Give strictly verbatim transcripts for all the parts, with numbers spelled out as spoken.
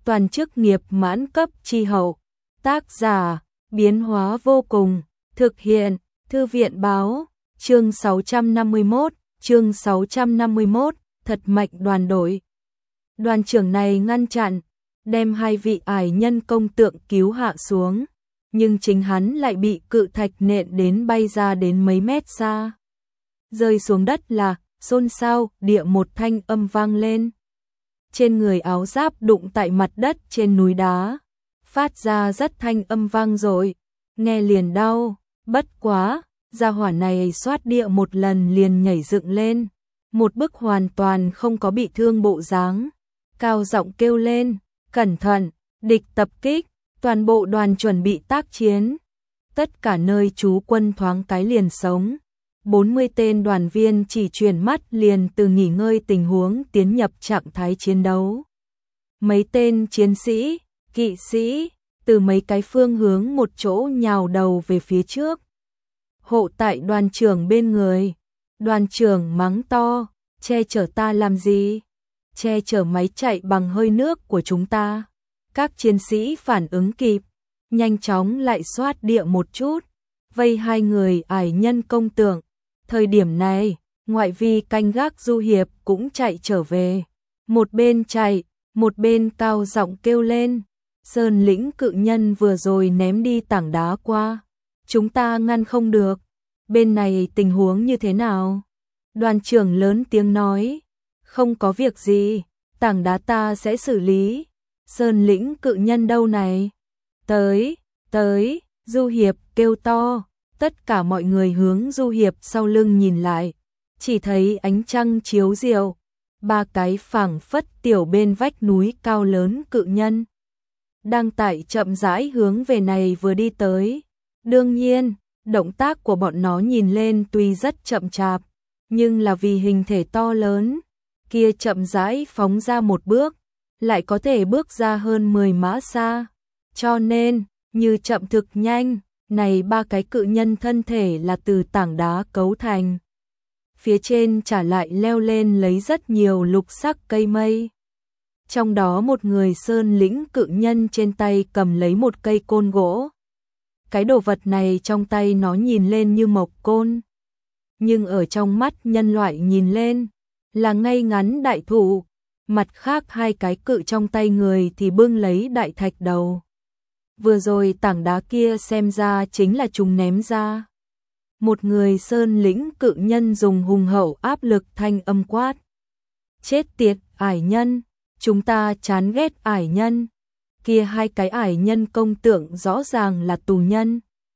toàn chức nghiệp mãn cấp chi hậu. Tác giả, biến hóa vô cùng, thực hiện, Thư viện báo, chương sáu trăm năm mươi mốt, chương sáu trăm năm mươi mốt, thật mạnh đoàn đội. Đoàn trưởng này ngăn chặn, đem hai vị ải nhân công tượng cứu hạ xuống, nhưng chính hắn lại bị cự thạch nện đến bay ra đến mấy mét xa. Rơi xuống đất là, xôn xao, địa một thanh âm vang lên. Trên người áo giáp đụng tại mặt đất trên núi đá, phát ra rất thanh âm vang dội, nghe liền đau, bất quá, gia hỏa này xoát địa một lần liền nhảy dựng lên, một bức hoàn toàn không có bị thương bộ dáng, cao giọng kêu lên, cẩn thận, địch tập kích, toàn bộ đoàn chuẩn bị tác chiến. Tất cả nơi trú quân thoáng cái liền sống. bốn mươi tên đoàn viên chỉ chuyển mắt liền từ nghỉ ngơi tình huống tiến nhập trạng thái chiến đấu. Mấy tên chiến sĩ, kỵ sĩ, từ mấy cái phương hướng một chỗ nhào đầu về phía trước. Hộ tại đoàn trưởng bên người, đoàn trưởng mắng to, che chở ta làm gì? Che chở máy chạy bằng hơi nước của chúng ta. Các chiến sĩ phản ứng kịp, nhanh chóng lại xoát địa một chút, vây hai người ải nhân công tượng. Thời điểm này, ngoại vi canh gác Du Hiệp cũng chạy trở về. Một bên chạy, một bên cao giọng kêu lên. Sơn lĩnh cự nhân vừa rồi ném đi tảng đá qua. Chúng ta ngăn không được. Bên này tình huống như thế nào? Đoàn trưởng lớn tiếng nói. Không có việc gì, tảng đá ta sẽ xử lý. Sơn lĩnh cự nhân đâu này? Tới, tới, Du Hiệp kêu to. Tất cả mọi người hướng Du Hiệp sau lưng nhìn lại, chỉ thấy ánh trăng chiếu rượu, ba cái phảng phất tiểu bên vách núi cao lớn cự nhân đang tại chậm rãi hướng về này vừa đi tới. Đương nhiên, động tác của bọn nó nhìn lên tuy rất chậm chạp, nhưng là vì hình thể to lớn, kia chậm rãi phóng ra một bước, lại có thể bước ra hơn mười mã xa, cho nên, như chậm thực nhanh. Này ba cái cự nhân thân thể là từ tảng đá cấu thành. Phía trên trả lại leo lên lấy rất nhiều lục sắc cây mây. Trong đó một người sơn lĩnh cự nhân trên tay cầm lấy một cây côn gỗ. Cái đồ vật này trong tay nó nhìn lên như mộc côn. Nhưng ở trong mắt nhân loại nhìn lên là ngay ngắn đại thụ. Mặt khác hai cái cự trong tay người thì bưng lấy đại thạch đầu. Vừa rồi tảng đá kia xem ra chính là chúng ném ra. Một người sơn lĩnh cự nhân dùng hùng hậu áp lực thanh âm quát. Chết tiệt, ải nhân, chúng ta chán ghét ải nhân. Kia hai cái ải nhân công tượng rõ ràng là tù nhân.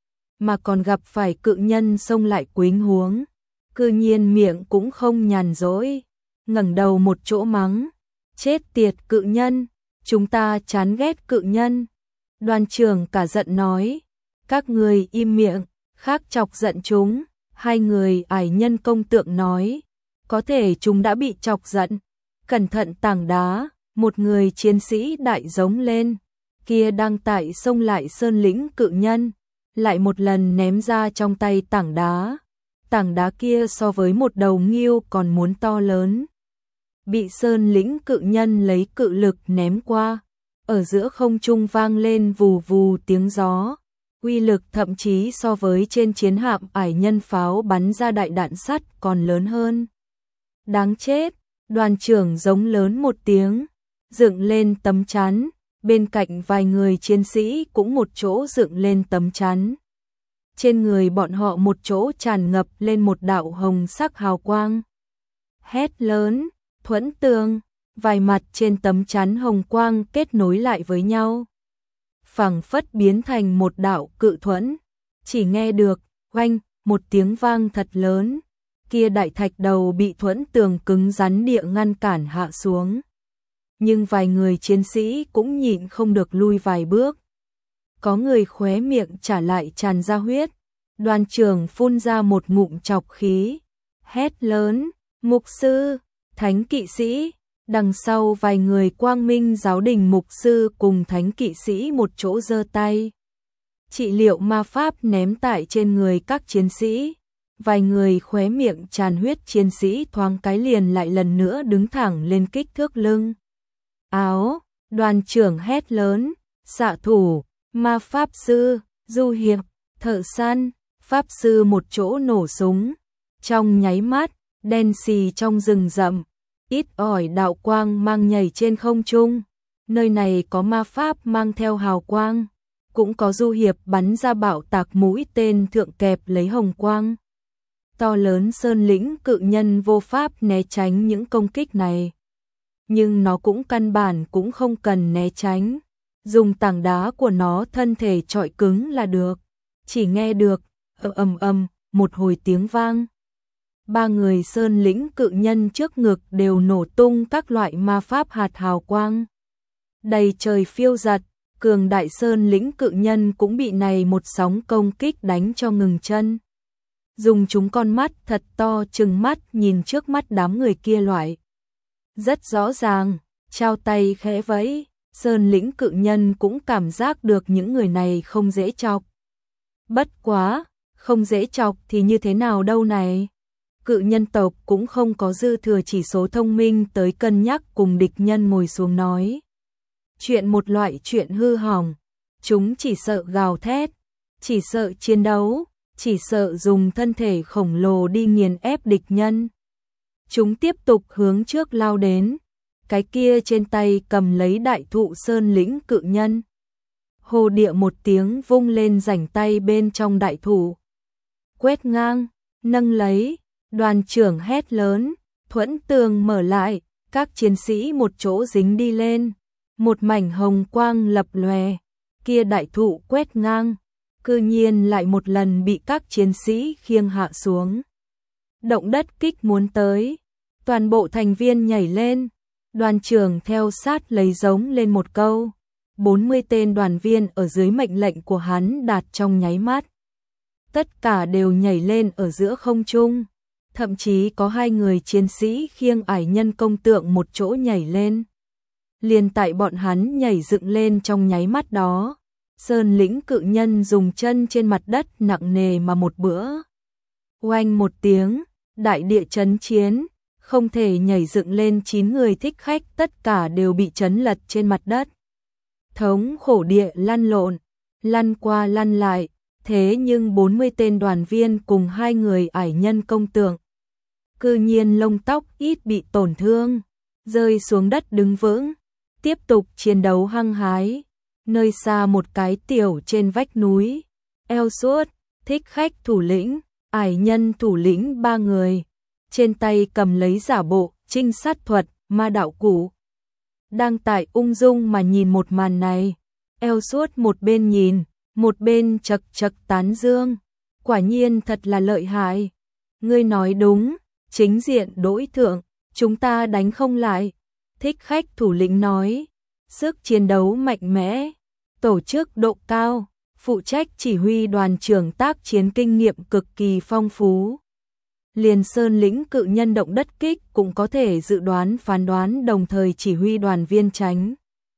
Mà còn gặp phải cự nhân xông lại quýnh huống. Cư nhiên miệng cũng không nhàn rỗi. Ngẩng đầu một chỗ mắng. Chết tiệt cự nhân, chúng ta chán ghét cự nhân. Đoàn trưởng cả giận nói, các người im miệng, khác chọc giận chúng. Hai người ải nhân công tượng nói, có thể chúng đã bị chọc giận. Cẩn thận tảng đá, một người chiến sĩ đại giống lên, kia đang tại xông lại sơn lĩnh cự nhân, lại một lần ném ra trong tay tảng đá. Tảng đá kia so với một đầu ngưu còn muốn to lớn. Bị sơn lĩnh cự nhân lấy cự lực ném qua. Ở giữa không trung vang lên vù vù tiếng gió, uy lực thậm chí so với trên chiến hạm ải nhân pháo bắn ra đại đạn sắt còn lớn hơn. Đáng chết, đoàn trưởng giống lớn một tiếng, dựng lên tấm chắn, bên cạnh vài người chiến sĩ cũng một chỗ dựng lên tấm chắn. Trên người bọn họ một chỗ tràn ngập lên một đạo hồng sắc hào quang. Hét lớn, thuẫn tường. Vài mặt trên tấm chắn hồng quang kết nối lại với nhau, phảng phất biến thành một đạo cự thuẫn. Chỉ nghe được oanh một tiếng vang thật lớn, kia đại thạch đầu bị thuẫn tường cứng rắn địa ngăn cản hạ xuống. Nhưng vài người chiến sĩ cũng nhịn không được lui vài bước. Có người khóe miệng trả lại tràn ra huyết. Đoàn trưởng phun ra một ngụm trọc khí, hét lớn, mục sư, thánh kỵ sĩ. Đằng sau vài người quang minh giáo đình mục sư cùng thánh kỵ sĩ một chỗ giơ tay. Trị liệu ma pháp ném tại trên người các chiến sĩ. Vài người khóe miệng tràn huyết chiến sĩ thoáng cái liền lại lần nữa đứng thẳng lên kích thước lưng. Áo, Đoàn trưởng hét lớn, xạ thủ, ma pháp sư, du hiệp, thợ săn, pháp sư một chỗ nổ súng. Trong nháy mắt, đen xì trong rừng rậm, ít ỏi đạo quang mang nhảy trên không trung. Nơi này có ma pháp mang theo hào quang, cũng có du hiệp bắn ra bạo tạc mũi tên thượng kẹp lấy hồng quang. To lớn sơn lĩnh cự nhân vô pháp né tránh những công kích này. Nhưng nó cũng căn bản cũng không cần né tránh. Dùng tảng đá của nó thân thể trọi cứng là được. Chỉ nghe được, ầm ầm ầm, một hồi tiếng vang. Ba người sơn lĩnh cự nhân trước ngực đều nổ tung các loại ma pháp hạt hào quang. Đầy trời phiêu giật, cường đại sơn lĩnh cự nhân cũng bị này một sóng công kích đánh cho ngừng chân. Dùng chúng con mắt thật to trừng mắt nhìn trước mắt đám người kia loại. Rất rõ ràng, trao tay khẽ vẫy, sơn lĩnh cự nhân cũng cảm giác được những người này không dễ chọc. Bất quá, không dễ chọc thì như thế nào đâu này. Cự nhân tộc cũng không có dư thừa chỉ số thông minh tới cân nhắc cùng địch nhân ngồi xuống nói. Chuyện một loại chuyện hư hỏng, chúng chỉ sợ gào thét, chỉ sợ chiến đấu, chỉ sợ dùng thân thể khổng lồ đi nghiền ép địch nhân. Chúng tiếp tục hướng trước lao đến, cái kia trên tay cầm lấy đại thụ sơn lĩnh cự nhân. Hồ địa một tiếng vung lên rảnh tay bên trong đại thụ. Quét ngang, nâng lấy, đoàn trưởng hét lớn, thuẫn tường mở lại, các chiến sĩ một chỗ dính đi lên. Một mảnh hồng quang lập lòe, kia đại thụ quét ngang, cư nhiên lại một lần bị các chiến sĩ khiêng hạ xuống. Động đất kích muốn tới, toàn bộ thành viên nhảy lên, đoàn trưởng theo sát lấy giống lên một câu. bốn mươi tên đoàn viên ở dưới mệnh lệnh của hắn đạt trong nháy mắt. Tất cả đều nhảy lên ở giữa không trung, thậm chí có hai người chiến sĩ khiêng ải nhân công tượng một chỗ nhảy lên. Liền tại bọn hắn nhảy dựng lên trong nháy mắt đó, sơn lĩnh cự nhân dùng chân trên mặt đất nặng nề mà một bữa. Oanh một tiếng, đại địa chấn chiến, không thể nhảy dựng lên chín người thích khách tất cả đều bị chấn lật trên mặt đất. Thống khổ địa lăn lộn, lăn qua lăn lại, thế nhưng bốn mươi tên đoàn viên cùng hai người ải nhân công tượng. Cư nhiên lông tóc ít bị tổn thương, rơi xuống đất đứng vững. Tiếp tục chiến đấu hăng hái, nơi xa một cái tiểu trên vách núi, eo suốt, thích khách thủ lĩnh, ải nhân thủ lĩnh ba người, trên tay cầm lấy giả bộ, trinh sát thuật, ma đạo cụ. Đang tại ung dung mà nhìn một màn này, eo suốt một bên nhìn, một bên chật chật tán dương, quả nhiên thật là lợi hại. Ngươi nói đúng, chính diện đối thượng, chúng ta đánh không lại. Thích khách thủ lĩnh nói, sức chiến đấu mạnh mẽ, tổ chức độ cao, phụ trách chỉ huy đoàn trưởng tác chiến kinh nghiệm cực kỳ phong phú. Liền sơn lĩnh cự nhân động đất kích cũng có thể dự đoán phán đoán đồng thời chỉ huy đoàn viên tránh.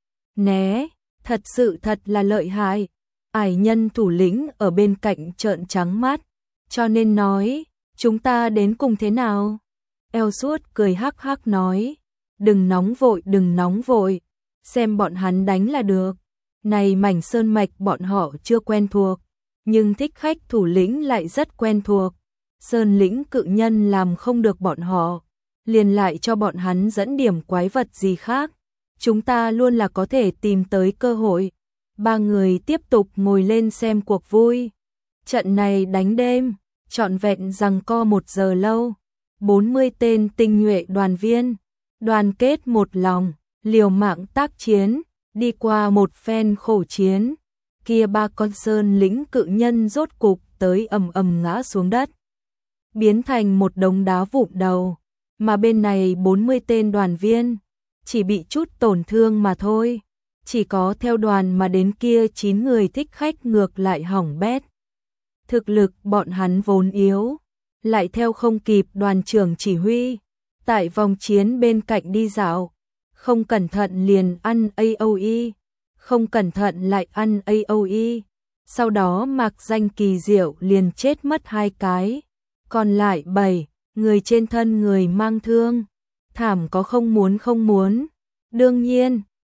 Né, thật sự thật là lợi hại. Ải nhân thủ lĩnh ở bên cạnh trợn trắng mắt, cho nên nói, chúng ta đến cùng thế nào? Eo suốt cười hắc hắc nói. Đừng nóng vội, đừng nóng vội, xem bọn hắn đánh là được. Này mảnh sơn mạch bọn họ chưa quen thuộc, nhưng thích khách thủ lĩnh lại rất quen thuộc. Sơn lĩnh cự nhân làm không được bọn họ, liền lại cho bọn hắn dẫn điểm quái vật gì khác. Chúng ta luôn là có thể tìm tới cơ hội. Ba người tiếp tục ngồi lên xem cuộc vui. Trận này đánh đêm, trọn vẹn giằng co một giờ lâu. bốn mươi tên tinh nhuệ đoàn viên, đoàn kết một lòng, liều mạng tác chiến, đi qua một phen khổ chiến. Kia ba con sơn lĩnh cự nhân rốt cục tới ầm ầm ngã xuống đất, biến thành một đống đá vụn đầu, mà bên này bốn mươi tên đoàn viên chỉ bị chút tổn thương mà thôi. Chỉ có theo đoàn mà đến kia chín người thích khách ngược lại hỏng bét. Thực lực bọn hắn vốn yếu, lại theo không kịp đoàn trưởng chỉ huy, tại vòng chiến bên cạnh đi dạo, không cẩn thận liền ăn a o e, không cẩn thận lại ăn a o e, sau đó mặc danh kỳ diệu liền chết mất hai cái, còn lại bảy người trên thân người mang thương, thảm có không muốn không muốn. Đương nhiên,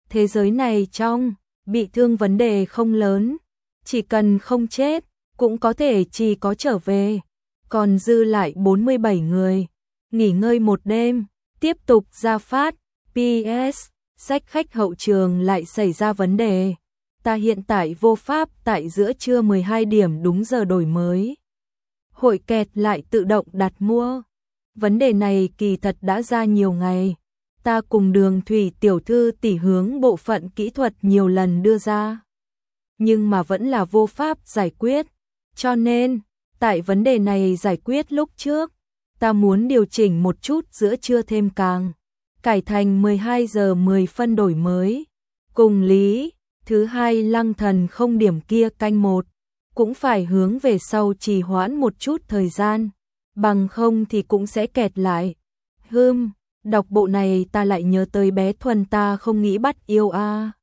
Thế giới này trong bị thương vấn đề không lớn, chỉ cần không chết, cũng có thể chỉ có trở về. Còn dư lại bốn mươi bảy người, nghỉ ngơi một đêm, tiếp tục ra phát. pê ét, sách khách hậu trường lại xảy ra vấn đề. Ta hiện tại vô pháp tại giữa trưa mười hai điểm đúng giờ đổi mới. Hội kẹt lại tự động đặt mua. Vấn đề này kỳ thật đã ra nhiều ngày. Ta cùng Đường Thủy tiểu thư tỉ hướng bộ phận kỹ thuật nhiều lần đưa ra. Nhưng mà vẫn là vô pháp giải quyết. Cho nên, tại vấn đề này giải quyết lúc trước, ta muốn điều chỉnh một chút giữa trưa thêm càng. Cải thành mười hai giờ mười phân đổi mới. Cùng lý, thứ hai Lăng Thần không điểm kia canh một, cũng phải hướng về sau trì hoãn một chút thời gian, bằng không thì cũng sẽ kẹt lại. Hừm, đọc bộ này ta lại nhớ tới bé Thuần ta không nghĩ bắt yêu a. À.